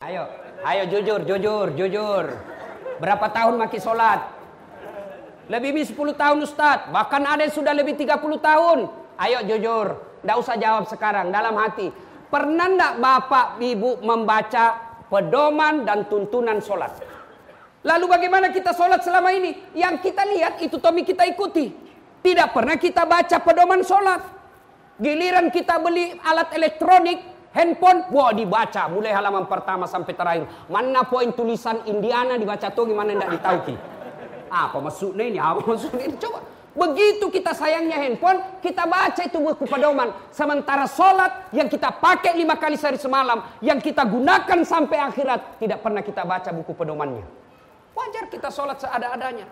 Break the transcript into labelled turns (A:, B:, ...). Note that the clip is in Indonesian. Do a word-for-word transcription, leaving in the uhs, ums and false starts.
A: Ayo, ayo jujur, jujur, jujur. Berapa tahun maki sholat? Lebih dari sepuluh tahun Ustaz. Bahkan ada yang sudah lebih tiga puluh tahun. Ayo jujur. Nggak usah jawab sekarang, dalam hati. Pernah nggak Bapak Ibu membaca pedoman dan tuntunan sholat? Lalu bagaimana kita sholat selama ini? Yang kita lihat itu Tommy kita ikuti. Tidak pernah kita baca pedoman sholat. Giliran kita beli alat elektronik, handphone, wah dibaca mulai halaman pertama sampai terakhir. Mana poin tulisan Indiana dibaca tuh gimana ndak ditauki. Apa maksudnya ini? Apa maksudnya ini? Coba. Begitu kita sayangnya handphone, kita baca itu buku pedoman. Sementara sholat yang kita pakai lima kali sehari semalam, yang kita gunakan sampai akhirat, tidak pernah kita baca buku pedomannya. Wajar kita sholat seada-adanya.